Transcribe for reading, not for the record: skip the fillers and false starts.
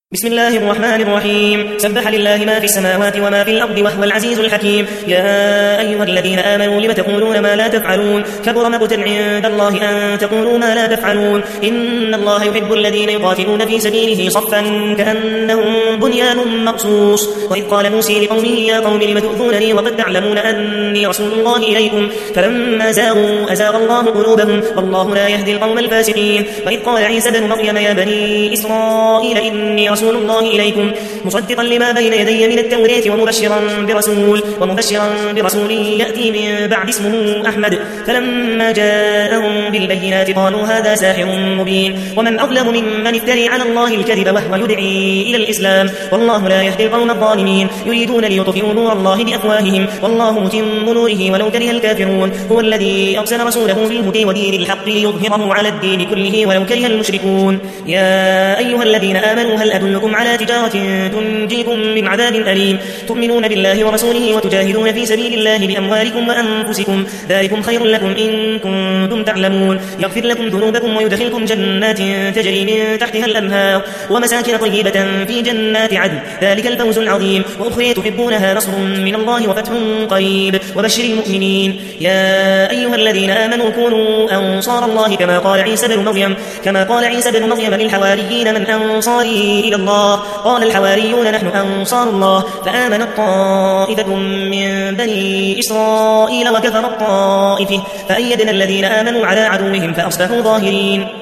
بسم الله الرحمن الرحيم. سبح لله ما في السماوات وما في الأرض وهو العزيز الحكيم. يا أيها الذين آمنوا لم تقولون ما لا تفعلون كبر مقتا عند الله أن تقولوا ما لا تفعلون. إن الله يحب الذين يقاتلون في سبيله صفا كأنهم بنيان مرصوص. وإذ قال موسى لقومه يا قوم لم تؤذونني وقد تعلمون أني رسول الله إليكم فلما زاغوا أزاغ الله قلوبهم والله لا يهدي القوم الفاسقين. وإذ قال عيسى بن مريم يا بني إسرائيل إني رسول الله إليكم مصدقا لما بين يدي من التوراة ومبشرا برسول يأتي من بعد اسمه أحمد. فلما جاءهم بالبينات قالوا هذا ساحر مبين. ومن أظلم ممن افتري على الله الكذب وهو يدعي إلى الإسلام والله لا يهدي القوم الظالمين. يريدون ليطفئوا نور الله بأفواههم والله متم نوره ولو كره الكافرون. هو الذي أرسل رسوله بالهدى ودين الحق ليظهره على الدين كله ولو كره المشركون. يا أيها الذين آمنوا هل أدلكم على تجارة تنجيكم من عذاب أليم تؤمنون بالله ورسوله وتجاهدون في سبيل الله بأموالكم وأنفسكم ذلكم خير لكم إن كنتم تعلمون. يغفر لكم ذنوبكم ويدخلكم جنات تجري من تحتها الأنهار ومساكن طيبة في جنات عدن ذلك الفوز العظيم. وأخرى تحبونها نصر من الله وفتح قريب وبشر المؤمنين. يا أيها الذين آمنوا كونوا أنصار الله كما قال عيسى بن مريم للحواريين من أنصاري إلى الله قال الحواريون نحن أنصار الله. فآمنت طائفة من بني إسرائيل وكفرت طائفة فأيدنا الذين آمنوا على عدوهم فأصبحوا ظاهرين.